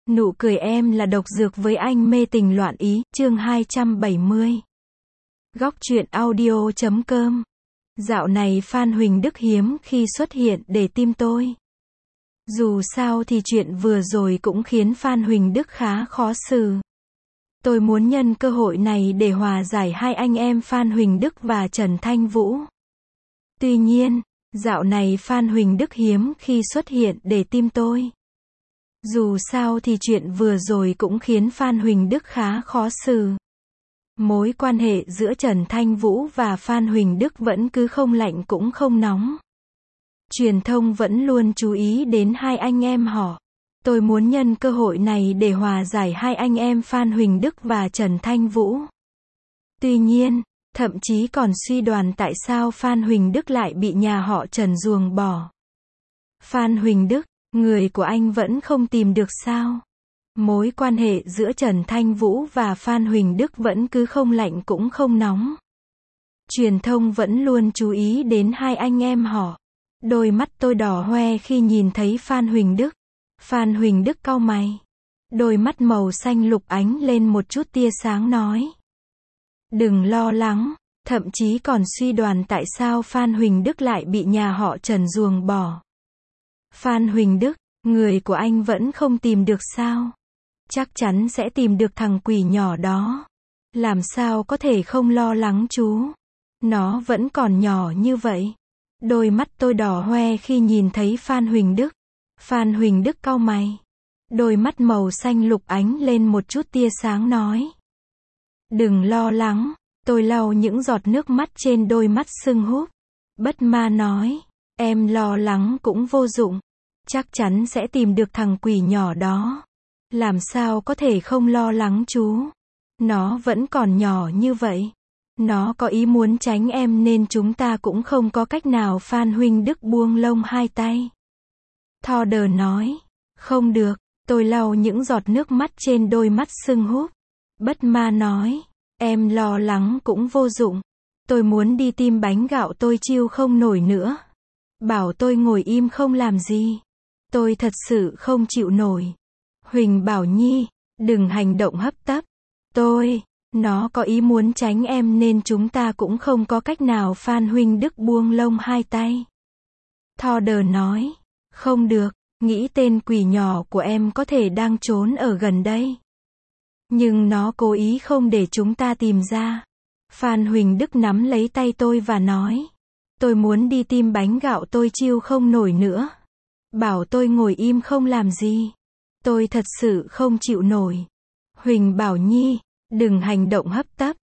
Nụ cười em là độc dược với anh mê tình loạn ý, chương 270. Góc truyện audio.com. Dạo này Phan Huỳnh Đức hiếm khi xuất hiện để tim tôi. Dù sao thì chuyện vừa rồi cũng khiến Phan Huỳnh Đức khá khó xử. Tôi muốn nhân cơ hội này để hòa giải hai anh em Phan Huỳnh Đức và Trần Thanh Vũ. Tuy nhiên, dạo này Phan Huỳnh Đức hiếm khi xuất hiện để tim tôi. Dù sao thì chuyện vừa rồi cũng khiến Phan Huỳnh Đức khá khó xử. Mối quan hệ giữa Trần Thanh Vũ và Phan Huỳnh Đức vẫn cứ không lạnh cũng không nóng. Truyền thông vẫn luôn chú ý đến hai anh em họ. Tôi muốn nhân cơ hội này để hòa giải hai anh em Phan Huỳnh Đức và Trần Thanh Vũ. Tuy nhiên, thậm chí còn suy đoán tại sao Phan Huỳnh Đức lại bị nhà họ Trần ruồng bỏ. Phan Huỳnh Đức, người của anh vẫn không tìm được sao? Mối quan hệ giữa Trần Thanh Vũ và Phan Huỳnh Đức vẫn cứ không lạnh cũng không nóng. Truyền thông vẫn luôn chú ý đến hai anh em họ. Đôi mắt tôi đỏ hoe khi nhìn thấy Phan Huỳnh Đức. Phan Huỳnh Đức cau mày. Đôi mắt màu xanh lục ánh lên một chút tia sáng nói. Đừng lo lắng, thậm chí còn suy đoán tại sao Phan Huỳnh Đức lại bị nhà họ Trần ruồng bỏ. Phan Huỳnh Đức, người của anh vẫn không tìm được sao? Chắc chắn sẽ tìm được thằng quỷ nhỏ đó. Làm sao có thể không lo lắng chú? Nó vẫn còn nhỏ như vậy. Đôi mắt tôi đỏ hoe khi nhìn thấy Phan Huỳnh Đức. Phan Huỳnh Đức cau mày. Đôi mắt màu xanh lục ánh lên một chút tia sáng nói. Đừng lo lắng, tôi lau những giọt nước mắt trên đôi mắt sưng húp. Bất ma nói. Em lo lắng cũng vô dụng. Chắc chắn sẽ tìm được thằng quỷ nhỏ đó. Làm sao có thể không lo lắng chú? Nó vẫn còn nhỏ như vậy. Nó có ý muốn tránh em nên chúng ta cũng không có cách nào. Phan Huỳnh Đức buông lông hai tay. Thò đờ nói. Không được, tôi lau những giọt nước mắt trên đôi mắt sưng húp. Bất ma nói. Em lo lắng cũng vô dụng. Tôi muốn đi tìm bánh gạo tôi chịu không nổi nữa. Bảo tôi ngồi im không làm gì. Tôi thật sự không chịu nổi. Huỳnh Bảo Nhi, đừng hành động hấp tấp. Nó có ý muốn tránh em nên chúng ta cũng không có cách nào. Phan Huỳnh Đức buông lông hai tay. Thò đờ nói. Không được, nghĩ tên quỷ nhỏ của em có thể đang trốn ở gần đây. Nhưng nó cố ý không để chúng ta tìm ra. Phan Huỳnh Đức nắm lấy tay tôi và nói. Tôi muốn đi tìm bánh gạo tôi chịu không nổi nữa. Bảo tôi ngồi im không làm gì. Tôi thật sự không chịu nổi. Huỳnh Bảo Nhi, đừng hành động hấp tấp.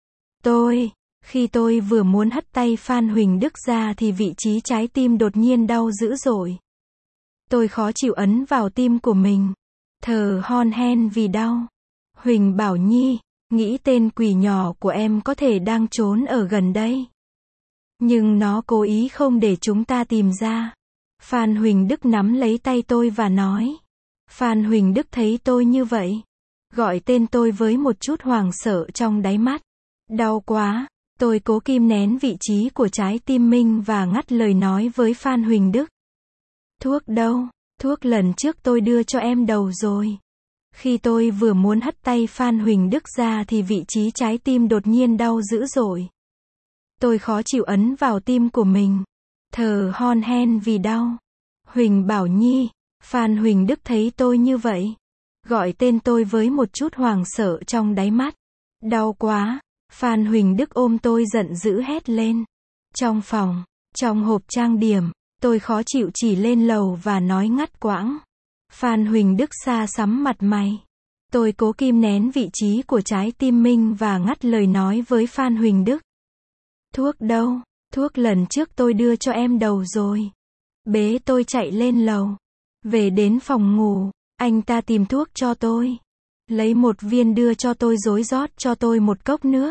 Khi tôi vừa muốn hất tay Phan Huỳnh Đức ra thì vị trí trái tim đột nhiên đau dữ dội. Tôi khó chịu ấn vào tim của mình. Thở hon hen vì đau. Huỳnh Bảo Nhi, nghĩ tên quỷ nhỏ của em có thể đang trốn ở gần đây. Nhưng nó cố ý không để chúng ta tìm ra. Phan Huỳnh Đức nắm lấy tay tôi và nói. Phan Huỳnh Đức thấy tôi như vậy. Gọi tên tôi với một chút hoảng sợ trong đáy mắt. Đau quá. Tôi cố kìm nén vị trí của trái tim mình và ngắt lời nói với Phan Huỳnh Đức. Thuốc đâu? Thuốc lần trước tôi đưa cho em đầu rồi. Khi tôi vừa muốn hất tay Phan Huỳnh Đức ra thì vị trí trái tim đột nhiên đau dữ dội. Tôi khó chịu ấn vào tim của mình. Thở hon hen vì đau. Huỳnh Bảo Nhi, Phan Huỳnh Đức thấy tôi như vậy. Gọi tên tôi với một chút hoảng sợ trong đáy mắt. Đau quá. Phan Huỳnh Đức ôm tôi giận dữ hét lên. Trong phòng, trong hộp trang điểm, tôi khó chịu chỉ lên lầu và nói ngắt quãng. Phan Huỳnh Đức xa sắm mặt mày. Tôi cố kìm nén vị trí của trái tim mình và ngắt lời nói với Phan Huỳnh Đức. Thuốc đâu? Thuốc lần trước tôi đưa cho em đầu rồi. Bế tôi chạy lên lầu. Về đến phòng ngủ, anh ta tìm thuốc cho tôi. Lấy một viên đưa cho tôi rồi rót cho tôi một cốc nước.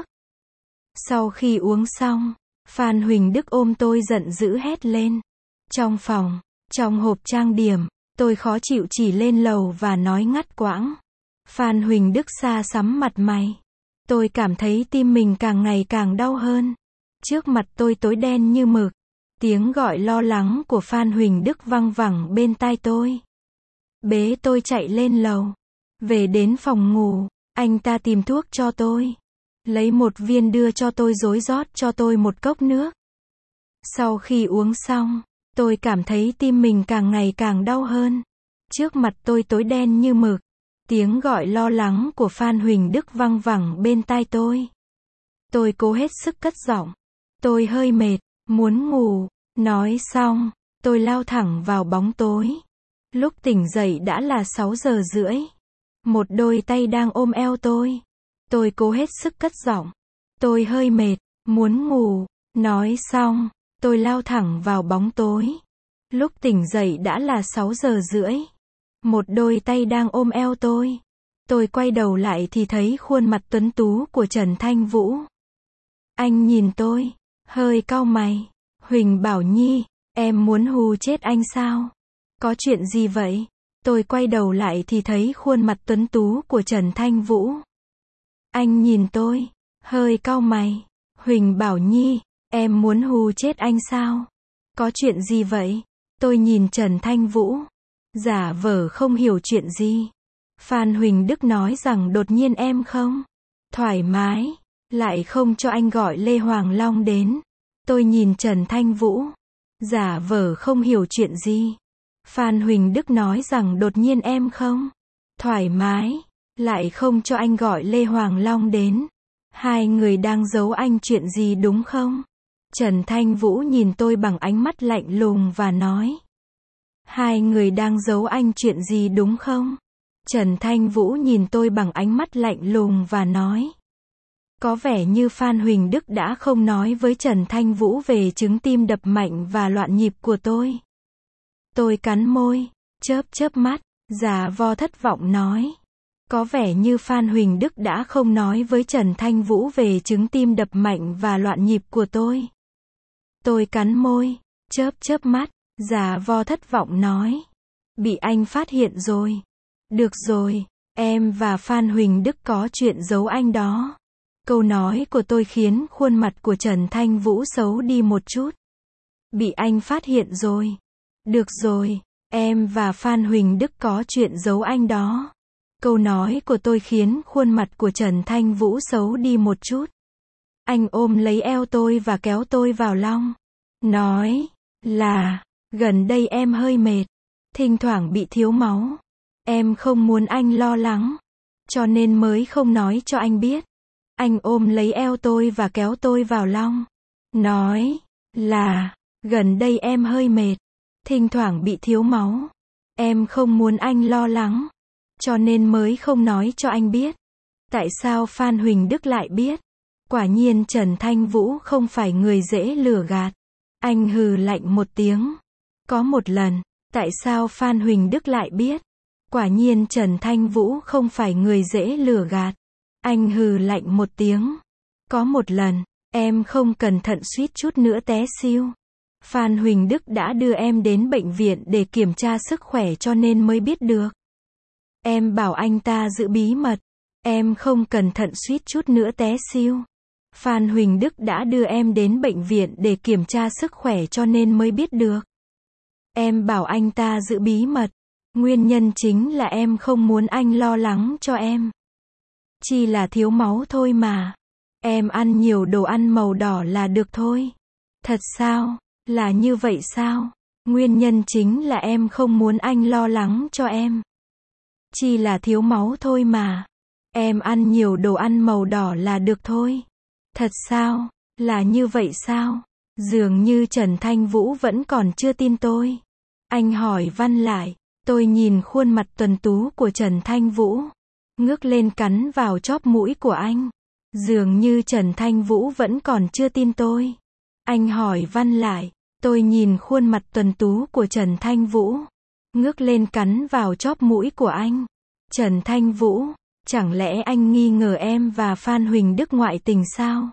Sau khi uống xong, Phan Huỳnh Đức ôm tôi giận dữ hét lên. Trong phòng, trong hộp trang điểm, tôi khó chịu chỉ lên lầu và nói ngắt quãng. Phan Huỳnh Đức xa sắm mặt mày. Tôi cảm thấy tim mình càng ngày càng đau hơn. Trước mặt tôi tối đen như mực. Tiếng gọi lo lắng của Phan Huỳnh Đức văng vẳng bên tai tôi. Bế tôi chạy lên lầu. Về đến phòng ngủ, anh ta tìm thuốc cho tôi. Lấy một viên đưa cho tôi rồi rót cho tôi một cốc nước. Sau khi uống xong, tôi cảm thấy tim mình càng ngày càng đau hơn. Trước mặt tôi tối đen như mực. Tiếng gọi lo lắng của Phan Huỳnh Đức văng vẳng bên tai tôi. Tôi cố hết sức cất giọng. Tôi hơi mệt, muốn ngủ. Nói xong, tôi lao thẳng vào bóng tối. Lúc tỉnh dậy đã là 6 giờ rưỡi. Một đôi tay đang ôm eo tôi. Tôi cố hết sức cất giọng. Tôi hơi mệt, muốn ngủ. Nói xong, tôi lao thẳng vào bóng tối. Lúc tỉnh dậy đã là 6 giờ rưỡi. Một đôi tay đang ôm eo tôi. Tôi quay đầu lại thì thấy khuôn mặt tuấn tú của Trần Thanh Vũ. Anh nhìn tôi, hơi cau mày. Huỳnh Bảo Nhi, em muốn hù chết anh sao? Có chuyện gì vậy? Tôi quay đầu lại thì thấy khuôn mặt tuấn tú của Trần Thanh Vũ. Anh nhìn tôi, hơi cau mày. Huỳnh Bảo Nhi, em muốn hù chết anh sao? Có chuyện gì vậy? Tôi nhìn Trần Thanh Vũ. Giả vờ không hiểu chuyện gì. Phan Huỳnh Đức nói rằng đột nhiên em không thoải mái, lại không cho anh gọi Lê Hoàng Long đến. Tôi nhìn Trần Thanh Vũ. Giả vờ không hiểu chuyện gì. Phan Huỳnh Đức nói rằng đột nhiên em không thoải mái, lại không cho anh gọi Lê Hoàng Long đến. Hai người đang giấu anh chuyện gì đúng không? Trần Thanh Vũ nhìn tôi bằng ánh mắt lạnh lùng và nói. Hai người đang giấu anh chuyện gì đúng không? Trần Thanh Vũ nhìn tôi bằng ánh mắt lạnh lùng và nói. Có vẻ như Phan Huỳnh Đức đã không nói với Trần Thanh Vũ về chứng tim đập mạnh và loạn nhịp của tôi. Tôi cắn môi, chớp mắt, giả vờ thất vọng nói. Có vẻ như Phan Huỳnh Đức đã không nói với Trần Thanh Vũ về chứng tim đập mạnh và loạn nhịp của tôi. Tôi cắn môi, chớp mắt, giả vờ thất vọng nói. Bị anh phát hiện rồi. Được rồi, em và Phan Huỳnh Đức có chuyện giấu anh đó. Câu nói của tôi khiến khuôn mặt của Trần Thanh Vũ xấu đi một chút. Bị anh phát hiện rồi. Được rồi, em và Phan Huỳnh Đức có chuyện giấu anh đó. Câu nói của tôi khiến khuôn mặt của Trần Thanh Vũ xấu đi một chút. Anh ôm lấy eo tôi và kéo tôi vào lòng. Nói là, gần đây em hơi mệt, thỉnh thoảng bị thiếu máu. Em không muốn anh lo lắng, cho nên mới không nói cho anh biết. Anh ôm lấy eo tôi và kéo tôi vào lòng. Nói là, gần đây em hơi mệt, thỉnh thoảng bị thiếu máu. Em không muốn anh lo lắng, cho nên mới không nói cho anh biết. Tại sao Phan Huỳnh Đức lại biết? Quả nhiên Trần Thanh Vũ không phải người dễ lừa gạt. Anh hừ lạnh một tiếng. Có một lần, tại sao Phan Huỳnh Đức lại biết? Quả nhiên Trần Thanh Vũ không phải người dễ lừa gạt. Anh hừ lạnh một tiếng. Có một lần, em không cẩn thận suýt chút nữa té xỉu. Phan Huỳnh Đức đã đưa em đến bệnh viện để kiểm tra sức khỏe cho nên mới biết được. Em bảo anh ta giữ bí mật. Em không cẩn thận suýt chút nữa té xỉu. Phan Huỳnh Đức đã đưa em đến bệnh viện để kiểm tra sức khỏe cho nên mới biết được. Em bảo anh ta giữ bí mật. Nguyên nhân chính là em không muốn anh lo lắng cho em. Chỉ là thiếu máu thôi mà. Em ăn nhiều đồ ăn màu đỏ là được thôi. Thật sao? Là như vậy sao? Nguyên nhân chính là em không muốn anh lo lắng cho em. Chỉ là thiếu máu thôi mà. Em ăn nhiều đồ ăn màu đỏ là được thôi. Thật sao? Là như vậy sao? Dường như Trần Thanh Vũ vẫn còn chưa tin tôi. Anh hỏi Văn lại. Tôi nhìn khuôn mặt tuấn tú của Trần Thanh Vũ. Ngước lên cắn vào chóp mũi của anh. Dường như Trần Thanh Vũ vẫn còn chưa tin tôi. Anh hỏi Văn lại. Tôi nhìn khuôn mặt tuấn tú của Trần Thanh Vũ. Ngước lên cắn vào chóp mũi của anh. Trần Thanh Vũ, chẳng lẽ anh nghi ngờ em và Phan Huỳnh Đức ngoại tình sao?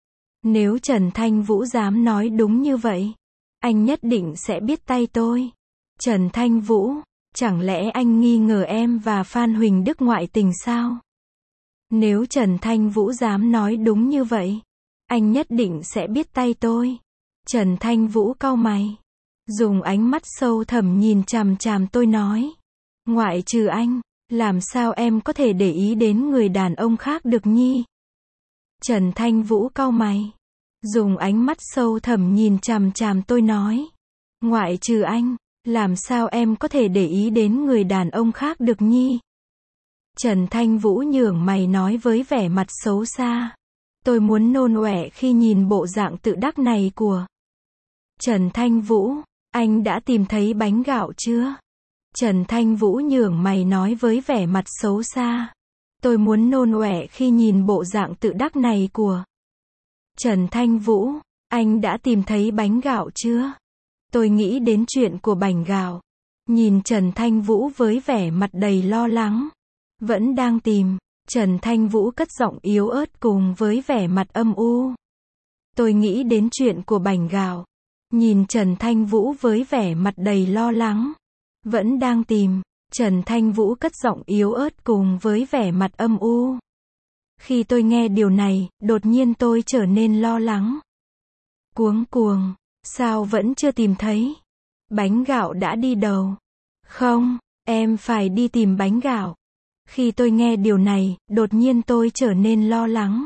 Nếu Trần Thanh Vũ dám nói đúng như vậy, anh nhất định sẽ biết tay tôi. Trần Thanh Vũ, chẳng lẽ anh nghi ngờ em và Phan Huỳnh Đức ngoại tình sao? Nếu Trần Thanh Vũ dám nói đúng như vậy, anh nhất định sẽ biết tay tôi. Trần Thanh Vũ cau mày, dùng ánh mắt sâu thẳm nhìn chằm chằm tôi nói. Ngoại trừ anh, Làm sao em có thể để ý đến người đàn ông khác được nhi? Trần Thanh Vũ cau mày, dùng ánh mắt sâu thẳm nhìn chằm chằm tôi nói. Ngoại trừ anh, làm sao em có thể để ý đến người đàn ông khác được nhi? Trần Thanh Vũ nhướng mày nói với vẻ mặt xấu xa. Tôi muốn nôn ọe khi nhìn bộ dạng tự đắc này của Trần Thanh Vũ. Anh đã tìm thấy bánh gạo chưa? Trần Thanh Vũ nhướng mày nói với vẻ mặt xấu xa. Tôi muốn nôn ọe khi nhìn bộ dạng tự đắc này của Trần Thanh Vũ. Anh đã tìm thấy bánh gạo chưa? Tôi nghĩ đến chuyện của bánh gạo. Nhìn Trần Thanh Vũ với vẻ mặt đầy lo lắng. Vẫn đang tìm. Trần Thanh Vũ cất giọng yếu ớt cùng với vẻ mặt âm u. Tôi nghĩ đến chuyện của bánh gạo. Nhìn Trần Thanh Vũ với vẻ mặt đầy lo lắng. Vẫn đang tìm. Trần Thanh Vũ cất giọng yếu ớt cùng với vẻ mặt âm u. Khi tôi nghe điều này, đột nhiên tôi trở nên lo lắng. Cuống cuồng. Sao vẫn chưa tìm thấy? Bánh gạo đã đi đâu? Không, em phải đi tìm bánh gạo. Khi tôi nghe điều này, đột nhiên tôi trở nên lo lắng.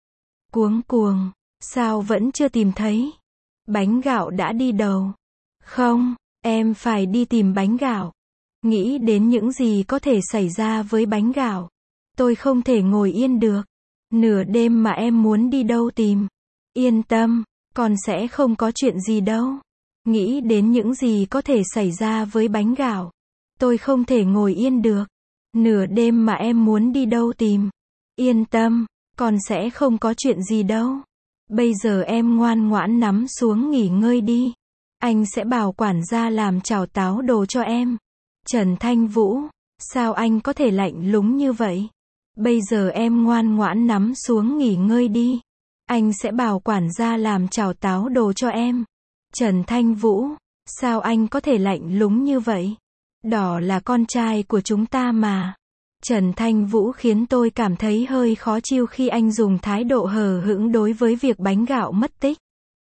Cuống cuồng. Sao vẫn chưa tìm thấy? Bánh gạo đã đi đâu? Không, em phải đi tìm bánh gạo. Nghĩ đến những gì có thể xảy ra với bánh gạo. Tôi không thể ngồi yên được. Nửa đêm mà em muốn đi đâu tìm? Yên tâm, con sẽ không có chuyện gì đâu. Nghĩ đến những gì có thể xảy ra với bánh gạo. Tôi không thể ngồi yên được. Nửa đêm mà em muốn đi đâu tìm? Yên tâm, con sẽ không có chuyện gì đâu. Bây giờ em ngoan ngoãn nằm xuống nghỉ ngơi đi. Anh sẽ bảo quản gia làm cháo táo đồ cho em. Trần Thanh Vũ, sao anh có thể lạnh lùng như vậy? Bây giờ em ngoan ngoãn nằm xuống nghỉ ngơi đi. Anh sẽ bảo quản gia làm cháo táo đồ cho em. Trần Thanh Vũ, sao anh có thể lạnh lùng như vậy? Đó là con trai của chúng ta mà. Trần Thanh Vũ khiến tôi cảm thấy hơi khó chịu khi anh dùng thái độ hờ hững đối với việc bánh gạo mất tích.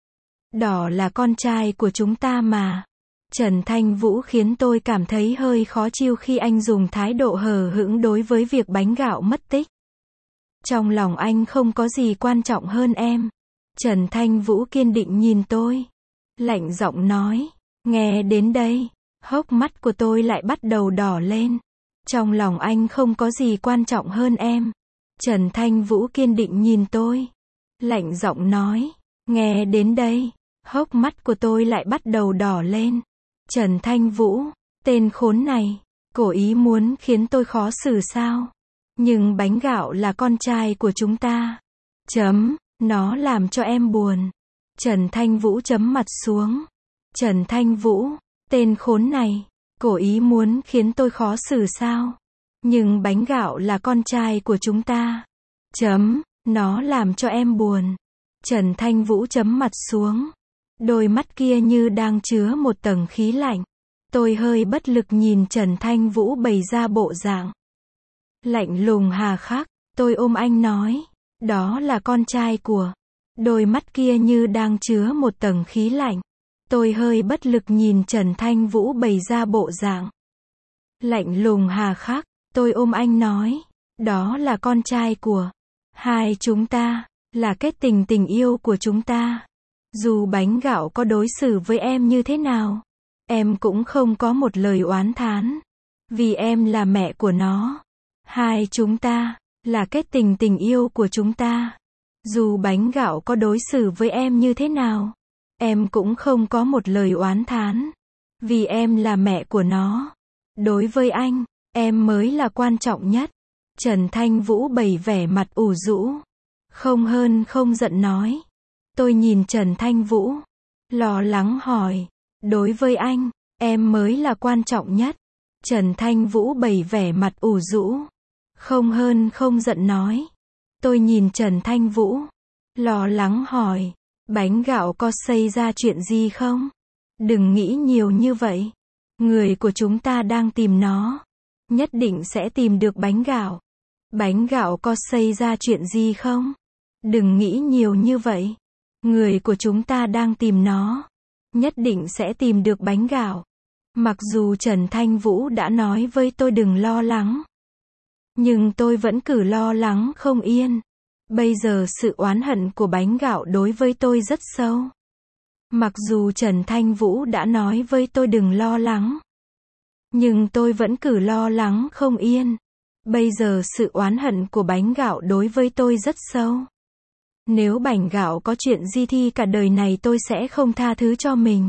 Đó là con trai của chúng ta mà. Trần Thanh Vũ khiến tôi cảm thấy hơi khó chịu khi anh dùng thái độ hờ hững đối với việc bánh gạo mất tích. Trong lòng anh không có gì quan trọng hơn em. Trần Thanh Vũ kiên định nhìn tôi. Lạnh giọng nói. Nghe đến đây, hốc mắt của tôi lại bắt đầu đỏ lên. Trong lòng anh không có gì quan trọng hơn em. Trần Thanh Vũ kiên định nhìn tôi. Lạnh giọng nói. Nghe đến đây, hốc mắt của tôi lại bắt đầu đỏ lên. Trần Thanh Vũ, tên khốn này, cố ý muốn khiến tôi khó xử sao? Nhưng bánh gạo là con trai của chúng ta. Nó làm cho em buồn. Trần Thanh Vũ chấm mặt xuống. Trần Thanh Vũ, tên khốn này, cố ý muốn khiến tôi khó xử sao? Nhưng bánh gạo là con trai của chúng ta. Nó làm cho em buồn. Trần Thanh Vũ chấm mặt xuống. Đôi mắt kia như đang chứa một tầng khí lạnh. Tôi hơi bất lực nhìn Trần Thanh Vũ bày ra bộ dạng lạnh lùng hà khắc. Tôi ôm anh nói. Đó là con trai của. Đôi mắt kia như đang chứa một tầng khí lạnh. Tôi hơi bất lực nhìn Trần Thanh Vũ bày ra bộ dạng lạnh lùng hà khắc. Tôi ôm anh nói. Đó là con trai của hai chúng ta. Là kết tình yêu của chúng ta. Dù bánh gạo có đối xử với em như thế nào, em cũng không có một lời oán thán. Vì em là mẹ của nó. Hai chúng ta, là kết tình yêu của chúng ta. Dù bánh gạo có đối xử với em như thế nào, em cũng không có một lời oán thán. Vì em là mẹ của nó. Đối với anh, em mới là quan trọng nhất. Trần Thanh Vũ bày vẻ mặt ủ rũ. Không hơn không giận nói. Tôi nhìn Trần Thanh Vũ. Lo lắng hỏi. Đối với anh, em mới là quan trọng nhất. Trần Thanh Vũ bày vẻ mặt ủ rũ. Không hơn không giận nói. Tôi nhìn Trần Thanh Vũ. Lo lắng hỏi. Bánh gạo có xảy ra chuyện gì không? Đừng nghĩ nhiều như vậy. Người của chúng ta đang tìm nó. Nhất định sẽ tìm được bánh gạo. Bánh gạo có xảy ra chuyện gì không? Đừng nghĩ nhiều như vậy. Người của chúng ta đang tìm nó. Nhất định sẽ tìm được bánh gạo. Mặc dù Trần Thanh Vũ đã nói với tôi đừng lo lắng. Nhưng tôi vẫn cứ lo lắng không yên. Bây giờ sự oán hận của bánh gạo đối với tôi rất sâu. Mặc dù Trần Thanh Vũ đã nói với tôi đừng lo lắng. Nhưng tôi vẫn cứ lo lắng không yên. Bây giờ sự oán hận của bánh gạo đối với tôi rất sâu. Nếu bánh gạo có chuyện gì thì cả đời này tôi sẽ không tha thứ cho mình.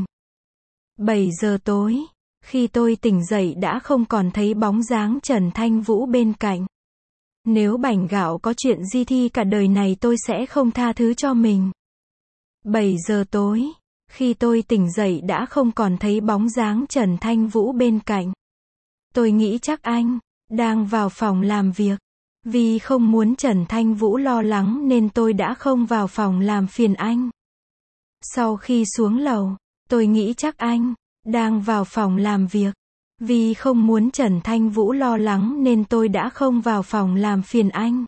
7 giờ tối, khi tôi tỉnh dậy đã không còn thấy bóng dáng Trần Thanh Vũ bên cạnh. Nếu bánh gạo có chuyện gì thì cả đời này tôi sẽ không tha thứ cho mình. 7 giờ tối, khi tôi tỉnh dậy đã không còn thấy bóng dáng Trần Thanh Vũ bên cạnh. Tôi nghĩ chắc anh đang vào phòng làm việc. Vì không muốn Trần Thanh Vũ lo lắng nên tôi đã không vào phòng làm phiền anh. Sau khi xuống lầu, tôi nghĩ chắc anh đang vào phòng làm việc. Vì không muốn Trần Thanh Vũ lo lắng nên tôi đã không vào phòng làm phiền anh.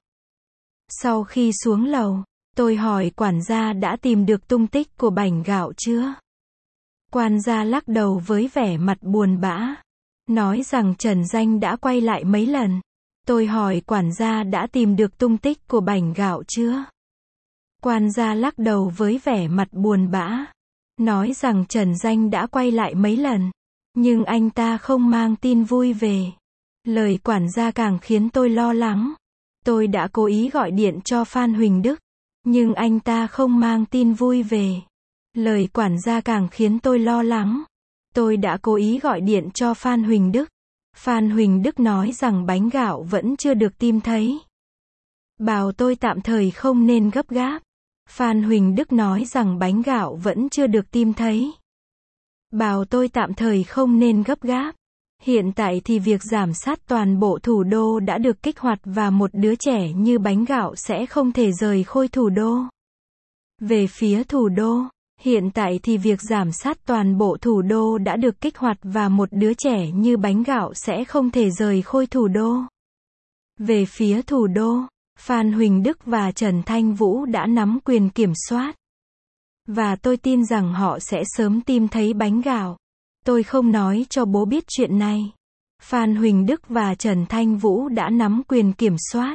Sau khi xuống lầu, tôi hỏi quản gia đã tìm được tung tích của bánh gạo chưa? Quản gia lắc đầu với vẻ mặt buồn bã, nói rằng Trần Danh đã quay lại mấy lần. Tôi hỏi quản gia đã tìm được tung tích của bánh gạo chưa? Quản gia lắc đầu với vẻ mặt buồn bã, nói rằng Trần Danh đã quay lại mấy lần, nhưng anh ta không mang tin vui về. Lời quản gia càng khiến tôi lo lắng. Tôi đã cố ý gọi điện cho Phan Huỳnh Đức, nhưng anh ta không mang tin vui về. Lời quản gia càng khiến tôi lo lắng. Tôi đã cố ý gọi điện cho Phan Huỳnh Đức. Phan Huỳnh Đức nói rằng bánh gạo vẫn chưa được tìm thấy. Bảo tôi tạm thời không nên gấp gáp. Phan Huỳnh Đức nói rằng bánh gạo vẫn chưa được tìm thấy. Bảo tôi tạm thời không nên gấp gáp. Hiện tại thì việc giảm sát toàn bộ thủ đô đã được kích hoạt và một đứa trẻ như bánh gạo sẽ không thể rời khỏi thủ đô. Về phía thủ đô, hiện tại thì việc giảm sát toàn bộ thủ đô đã được kích hoạt và một đứa trẻ như bánh gạo sẽ không thể rời khỏi thủ đô. Về phía thủ đô, Phan Huỳnh Đức và Trần Thanh Vũ đã nắm quyền kiểm soát. Và tôi tin rằng họ sẽ sớm tìm thấy bánh gạo. Tôi không nói cho bố biết chuyện này. Phan Huỳnh Đức và Trần Thanh Vũ đã nắm quyền kiểm soát.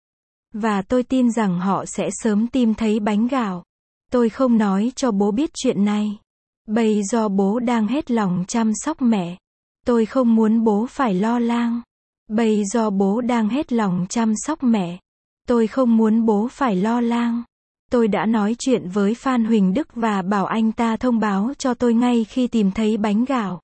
Và tôi tin rằng họ sẽ sớm tìm thấy bánh gạo. Tôi không nói cho bố biết chuyện này. Bây do bố đang hết lòng chăm sóc mẹ. Tôi không muốn bố phải lo lắng. Bây do bố đang hết lòng chăm sóc mẹ. Tôi không muốn bố phải lo lắng. Tôi đã nói chuyện với Phan Huỳnh Đức và bảo anh ta thông báo cho tôi ngay khi tìm thấy bánh gạo.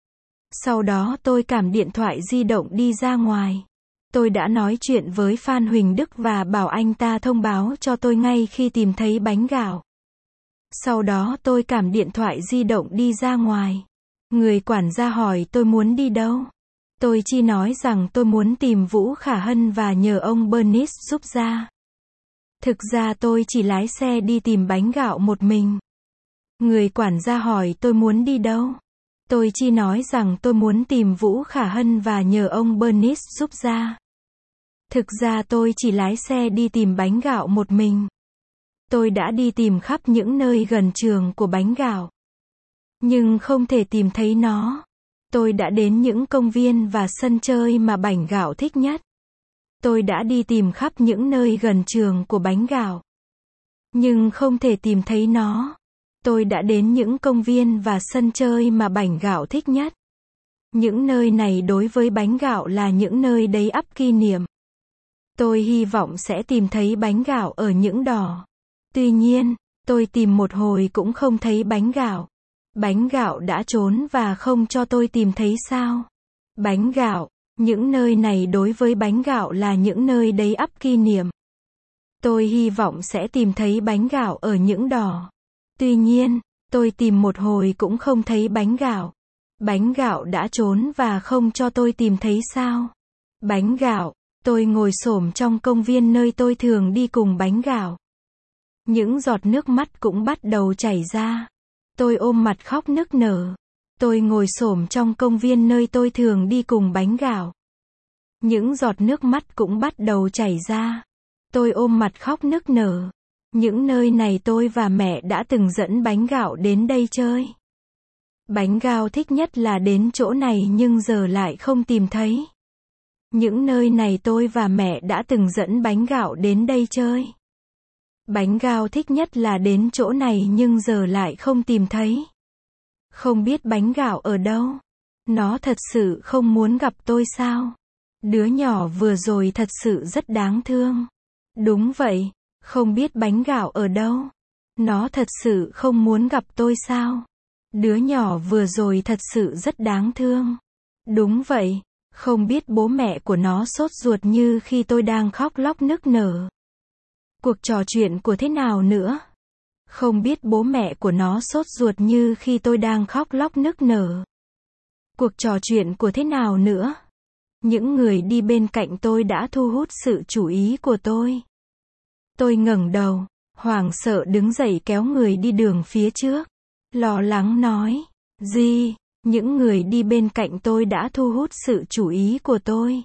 Sau đó tôi cầm điện thoại di động đi ra ngoài. Tôi đã nói chuyện với Phan Huỳnh Đức và bảo anh ta thông báo cho tôi ngay khi tìm thấy bánh gạo. Sau đó tôi cầm điện thoại di động đi ra ngoài. Người quản gia hỏi tôi muốn đi đâu. Tôi chỉ nói rằng tôi muốn tìm Vũ Khả Hân và nhờ ông Bernice giúp ra. Thực ra tôi chỉ lái xe đi tìm bánh gạo một mình. Người quản gia hỏi tôi muốn đi đâu. Tôi chỉ nói rằng tôi muốn tìm Vũ Khả Hân và nhờ ông Bernice giúp ra. Thực ra tôi chỉ lái xe đi tìm bánh gạo một mình. Tôi đã đi tìm khắp những nơi gần trường của bánh gạo. Nhưng không thể tìm thấy nó. Tôi đã đến những công viên và sân chơi mà bánh gạo thích nhất. Tôi đã đi tìm khắp những nơi gần trường của bánh gạo. Nhưng không thể tìm thấy nó. Tôi đã đến những công viên và sân chơi mà bánh gạo thích nhất. Những nơi này đối với bánh gạo là những nơi đầy ắp kỷ niệm. Tôi hy vọng sẽ tìm thấy bánh gạo ở những đỏ. Tuy nhiên, tôi tìm một hồi cũng không thấy bánh gạo. Bánh gạo đã trốn và không cho tôi tìm thấy sao? Bánh gạo, những nơi này đối với bánh gạo là những nơi đầy ắp kỷ niệm. Tôi hy vọng sẽ tìm thấy bánh gạo ở những đỏ. Tuy nhiên, tôi tìm một hồi cũng không thấy bánh gạo. Bánh gạo đã trốn và không cho tôi tìm thấy sao? Bánh gạo, tôi ngồi xổm trong công viên nơi tôi thường đi cùng bánh gạo. Những giọt nước mắt cũng bắt đầu chảy ra. Tôi ôm mặt khóc nức nở. Tôi ngồi xổm trong công viên nơi tôi thường đi cùng bánh gạo. Những giọt nước mắt cũng bắt đầu chảy ra. Tôi ôm mặt khóc nức nở. Những nơi này tôi và mẹ đã từng dẫn bánh gạo đến đây chơi. Bánh gạo thích nhất là đến chỗ này nhưng giờ lại không tìm thấy. Những nơi này tôi và mẹ đã từng dẫn bánh gạo đến đây chơi. Bánh gạo thích nhất là đến chỗ này nhưng giờ lại không tìm thấy. Không biết bánh gạo ở đâu. Nó thật sự không muốn gặp tôi sao? Đứa nhỏ vừa rồi thật sự rất đáng thương. Đúng vậy, không biết bánh gạo ở đâu. Nó thật sự không muốn gặp tôi sao? Đứa nhỏ vừa rồi thật sự rất đáng thương. Đúng vậy, không biết bố mẹ của nó sốt ruột như khi tôi đang khóc lóc nức nở. Cuộc trò chuyện của thế nào nữa? Không biết bố mẹ của nó sốt ruột như khi tôi đang khóc lóc nức nở. Cuộc trò chuyện của thế nào nữa? Những người đi bên cạnh tôi đã thu hút sự chú ý của tôi. Tôi ngẩng đầu, hoảng sợ đứng dậy kéo người đi đường phía trước. Lo lắng nói, gì? Những người đi bên cạnh tôi đã thu hút sự chú ý của tôi.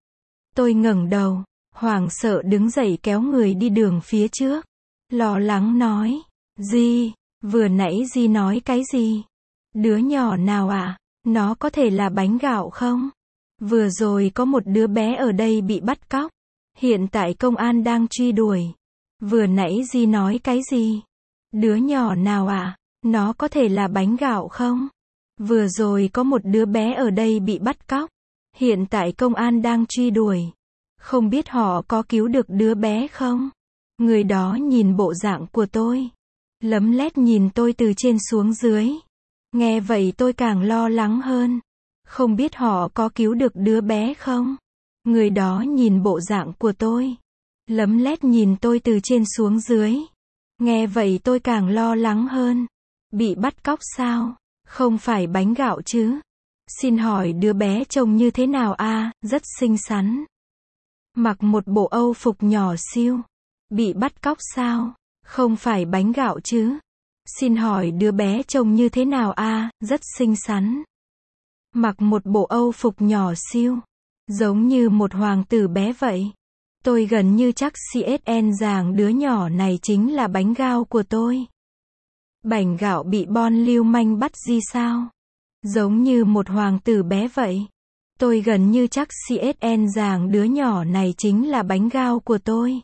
Tôi ngẩng đầu, hoảng sợ đứng dậy kéo người đi đường phía trước. Lo lắng nói, gì? Vừa nãy Di nói cái gì? Đứa nhỏ nào ạ? Nó có thể là bánh gạo không? Vừa rồi có một đứa bé ở đây bị bắt cóc. Hiện tại công an đang truy đuổi. Vừa nãy Di nói cái gì? Đứa nhỏ nào ạ? Nó có thể là bánh gạo không? Vừa rồi có một đứa bé ở đây bị bắt cóc. Hiện tại công an đang truy đuổi. Không biết họ có cứu được đứa bé không? Người đó nhìn bộ dạng của tôi. Lấm lét nhìn tôi từ trên xuống dưới. Nghe vậy tôi càng lo lắng hơn. Không biết họ có cứu được đứa bé không? Người đó nhìn bộ dạng của tôi. Lấm lét nhìn tôi từ trên xuống dưới. Nghe vậy tôi càng lo lắng hơn. Bị bắt cóc sao? Không phải bánh gạo chứ? Xin hỏi đứa bé trông như thế nào a? Rất xinh xắn. Mặc một bộ âu phục nhỏ xíu. Bị bắt cóc sao? Không phải bánh gạo chứ? Xin hỏi đứa bé trông như thế nào a? Rất xinh xắn. Mặc một bộ âu phục nhỏ xíu. Giống như một hoàng tử bé vậy. Tôi gần như chắc CSN rằng đứa nhỏ này chính là bánh gạo của tôi. Bánh gạo bị bọn lưu manh bắt gì sao? Giống như một hoàng tử bé vậy. Tôi gần như chắc CSN rằng đứa nhỏ này chính là bánh gạo của tôi.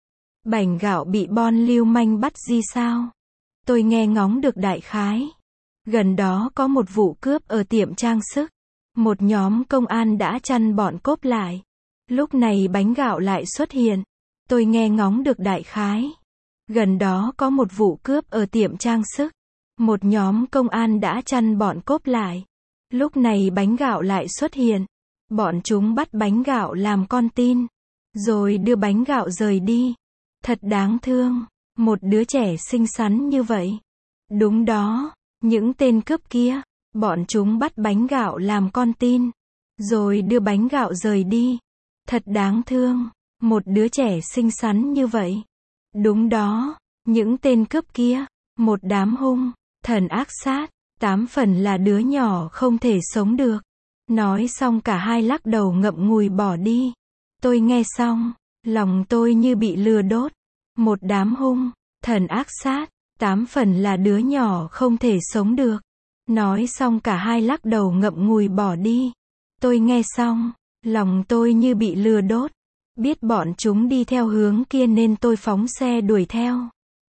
Bánh gạo bị bọn lưu manh bắt gì sao? Tôi nghe ngóng được đại khái. Gần đó có một vụ cướp ở tiệm trang sức. Một nhóm công an đã chặn bọn cốp lại. Lúc này bánh gạo lại xuất hiện. Tôi nghe ngóng được đại khái. Gần đó có một vụ cướp ở tiệm trang sức. Một nhóm công an đã chặn bọn cốp lại. Lúc này bánh gạo lại xuất hiện. Bọn chúng bắt bánh gạo làm con tin. Rồi đưa bánh gạo rời đi. Thật đáng thương. Một đứa trẻ xinh xắn như vậy. Đúng đó. Những tên cướp kia. Bọn chúng bắt bánh gạo làm con tin. Rồi đưa bánh gạo rời đi. Thật đáng thương. Một đứa trẻ xinh xắn như vậy. Đúng đó. Những tên cướp kia. Một đám hung. Thần ác sát. 8 phần là đứa nhỏ không thể sống được. Nói xong cả hai lắc đầu ngậm ngùi bỏ đi. Tôi nghe xong. Lòng tôi như bị lửa đốt. Một đám hung. Thần ác sát. 8 phần là đứa nhỏ không thể sống được. Nói xong cả hai lắc đầu ngậm ngùi bỏ đi. Tôi nghe xong. Lòng tôi như bị lửa đốt. Biết bọn chúng đi theo hướng kia nên tôi phóng xe đuổi theo.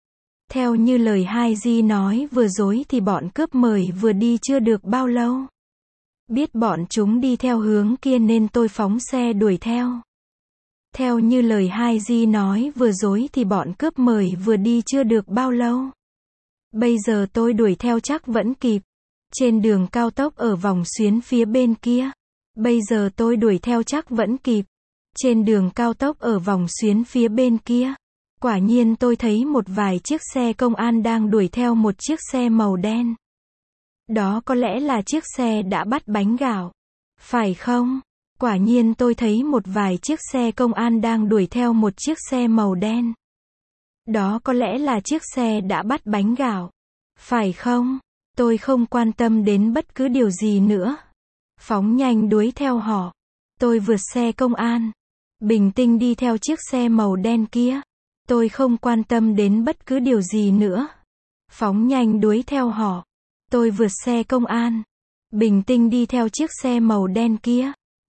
Theo như lời hai Di nói vừa dối thì bọn cướp mời vừa đi chưa được bao lâu. Biết bọn chúng đi theo hướng kia nên tôi phóng xe đuổi theo. Theo như lời hai Di nói vừa dối thì bọn cướp mời vừa đi chưa được bao lâu. Bây giờ tôi đuổi theo chắc vẫn kịp. Trên đường cao tốc ở vòng xuyến phía bên kia. Bây giờ tôi đuổi theo chắc vẫn kịp. Trên đường cao tốc ở vòng xuyến phía bên kia. Quả nhiên tôi thấy một vài chiếc xe công an đang đuổi theo một chiếc xe màu đen. Đó có lẽ là chiếc xe đã bắt bánh gạo. Phải không? Quả nhiên tôi thấy một vài chiếc xe công an đang đuổi theo một chiếc xe màu đen. Đó có lẽ là chiếc xe đã bắt bánh gạo. Phải không? Tôi không quan tâm đến bất cứ điều gì nữa. Phóng nhanh đuổi theo họ. Tôi vượt xe công an. Bình tĩnh đi theo chiếc xe màu đen kia. Tôi không quan tâm đến bất cứ điều gì nữa. Phóng nhanh đuổi theo họ. Tôi vượt xe công an. Bình tĩnh đi theo chiếc xe màu đen kia.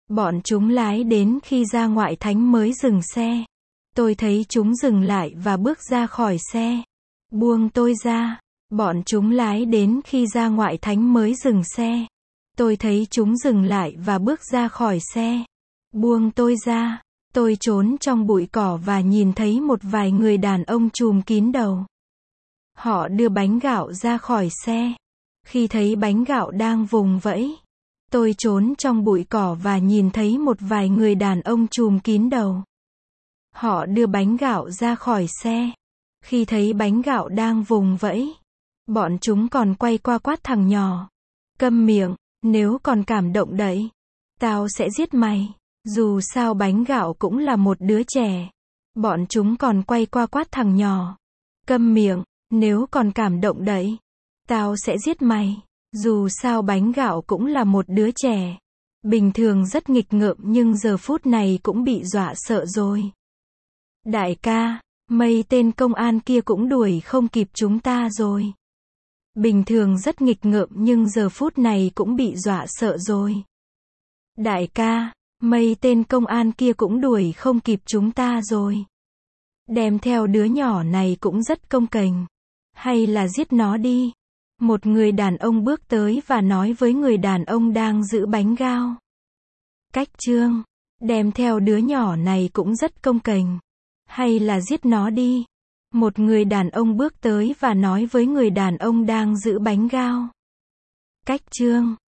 Bọn chúng lái đến khi ra ngoại thánh mới dừng xe. Tôi thấy chúng dừng lại và bước ra khỏi xe. Buông tôi ra. Bọn chúng lái đến khi ra ngoại thánh mới dừng xe. Tôi thấy chúng dừng lại và bước ra khỏi xe. Buông tôi ra. Tôi trốn trong bụi cỏ và nhìn thấy một vài người đàn ông trùm kín đầu. Họ đưa bánh gạo ra khỏi xe. Khi thấy bánh gạo đang vùng vẫy, tôi trốn trong bụi cỏ và nhìn thấy một vài người đàn ông trùm kín đầu. Họ đưa bánh gạo ra khỏi xe. Khi thấy bánh gạo đang vùng vẫy, bọn chúng còn quay qua quát thằng nhỏ. Câm miệng, nếu còn cảm động đậy, tao sẽ giết mày. Dù sao bánh gạo cũng là một đứa trẻ. Bọn chúng còn quay qua quát thằng nhỏ. Câm miệng, nếu còn cảm động đậy, tao sẽ giết mày. Dù sao bánh gạo cũng là một đứa trẻ. Bình thường rất nghịch ngợm nhưng giờ phút này cũng bị dọa sợ rồi. Đại ca, mấy tên công an kia cũng đuổi không kịp chúng ta rồi. Bình thường rất nghịch ngợm nhưng giờ phút này cũng bị dọa sợ rồi. Đại ca, mấy tên công an kia cũng đuổi không kịp chúng ta rồi. Đem theo đứa nhỏ này cũng rất công kềnh. Hay là giết nó đi. Một người đàn ông bước tới và nói với người đàn ông đang giữ bánh gao. Cách chương. Đem theo đứa nhỏ này cũng rất công kềnh. Hay là giết nó đi. Một người đàn ông bước tới và nói với người đàn ông đang giữ bánh gao. Cách chương.